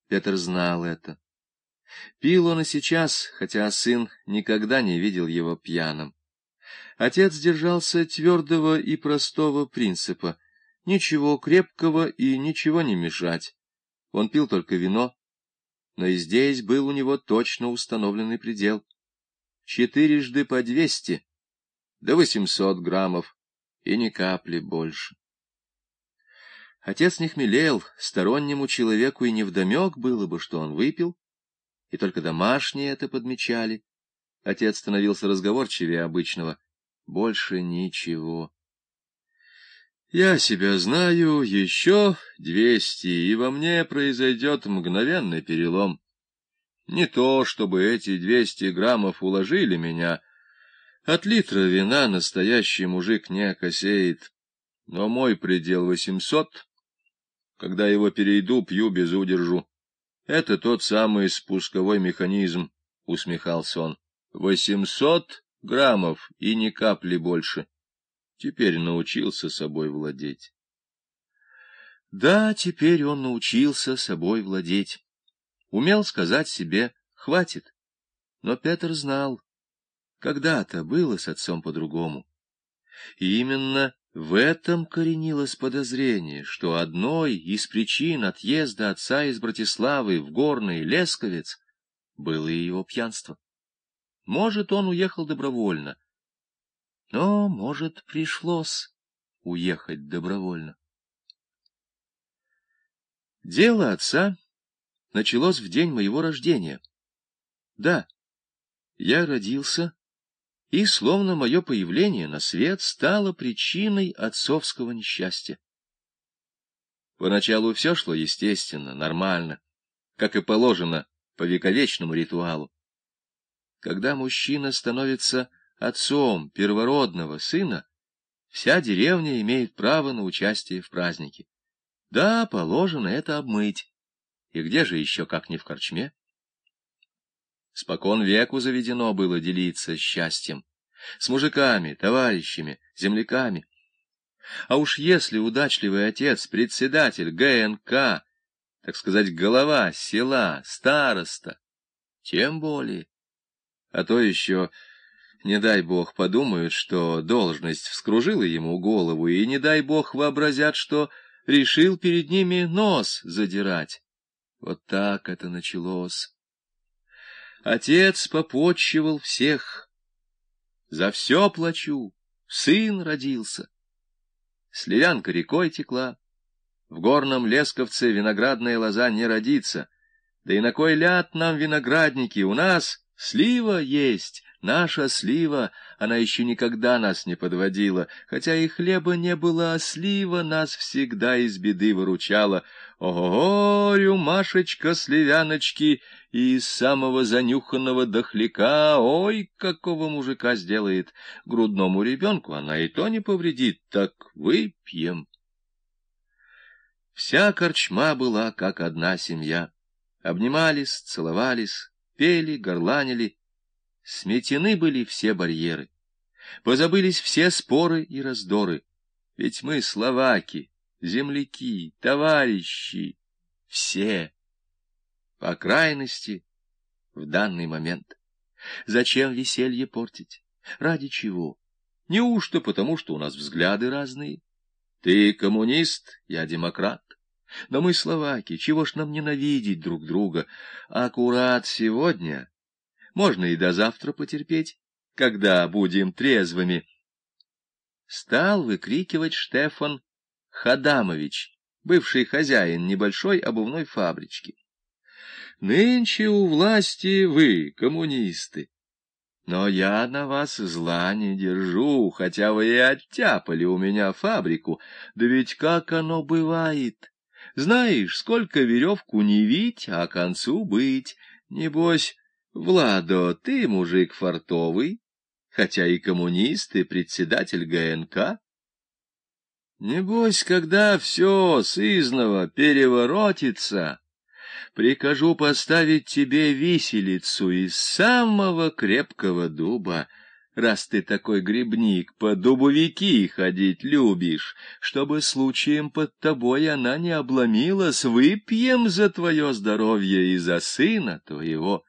Петр знал это. Пил он и сейчас, хотя сын никогда не видел его пьяным. Отец держался твердого и простого принципа: ничего крепкого и ничего не мешать. Он пил только вино, но и здесь был у него точно установленный предел: 4 по 200, до 800 граммов, и ни капли больше. Отец не хмелел, стороннему человеку и невдомек было бы, что он выпил, и только домашние это подмечали. Отец становился разговорчивее обычного. Больше ничего. «Я себя знаю, еще 200, и во мне произойдет мгновенный перелом. Не то, чтобы эти 200 граммов уложили меня. От литра вина настоящий мужик не окосеет. Но мой предел 800. Когда его перейду, пью без удержу. Это тот самый спусковой механизм», — усмехался он. 800 граммов и ни капли больше. Теперь научился собой владеть. Да, теперь он научился собой владеть. Умел сказать себе «хватит». Но Петр знал, когда-то было с отцом по-другому. И именно в этом коренилось подозрение, что одной из причин отъезда отца из Братиславы в горный Лесковец было и его пьянство. Может, он уехал добровольно, но, может, пришлось уехать добровольно. Дело отца началось в день моего рождения. Да, я родился, и словно мое появление на свет стало причиной отцовского несчастья. Поначалу все шло естественно, нормально, как и положено по вековечному ритуалу. Когда мужчина становится отцом первородного сына, вся деревня имеет право на участие в празднике. Да, положено это обмыть. И где же еще, как не в корчме? Спокон веку заведено было делиться счастьем с мужиками, товарищами, земляками. А уж если удачливый отец, председатель ГНК, так сказать, глава села, староста, тем более. А то еще, не дай бог, подумают, что должность вскружила ему голову, и не дай бог вообразят, что решил перед ними нос задирать. Вот так это началось. Отец попотчевал всех. За все плачу, сын родился. Сливянка рекой текла. В горном Лесковце виноградная лоза не родится. Да и на кой ляд нам виноградники? У нас слива есть, наша слива, она еще никогда нас не подводила, хотя и хлеба не было, а слива нас всегда из беды выручала. Ого-го, рюмашечка сливяночки, и из самого занюханного дохляка, ой, какого мужика сделает! Грудному ребенку она и то не повредит, так выпьем. Вся корчма была как одна семья. Обнимались, целовались, пели, горланили. Сметены были все барьеры. Позабылись все споры и раздоры. Ведь мы словаки, земляки, товарищи, все. По крайности, в данный момент. Зачем веселье портить? Ради чего? Неужто потому, что у нас взгляды разные? Ты коммунист, я демократ. Но мы словаки, чего ж нам ненавидеть друг друга? Аккурат сегодня, можно и до завтра потерпеть, когда будем трезвыми. Стал выкрикивать Штефан Хадамович, бывший хозяин небольшой обувной фабрички. Нынче у власти вы, коммунисты. Но я на вас зла не держу, хотя вы и оттяпали у меня фабрику. Да ведь как оно бывает? Знаешь, сколько веревку не вить, а к концу быть. Небось, Владо, ты мужик фартовый, хотя и коммунист, и председатель ГНК. Небось, когда все сызнова переворотится, прикажу поставить тебе виселицу из самого крепкого дуба. раз ты такой грибник, по дубовики ходить любишь, чтобы случаем под тобой она не обломилась, выпьем за твое здоровье и за сына твоего.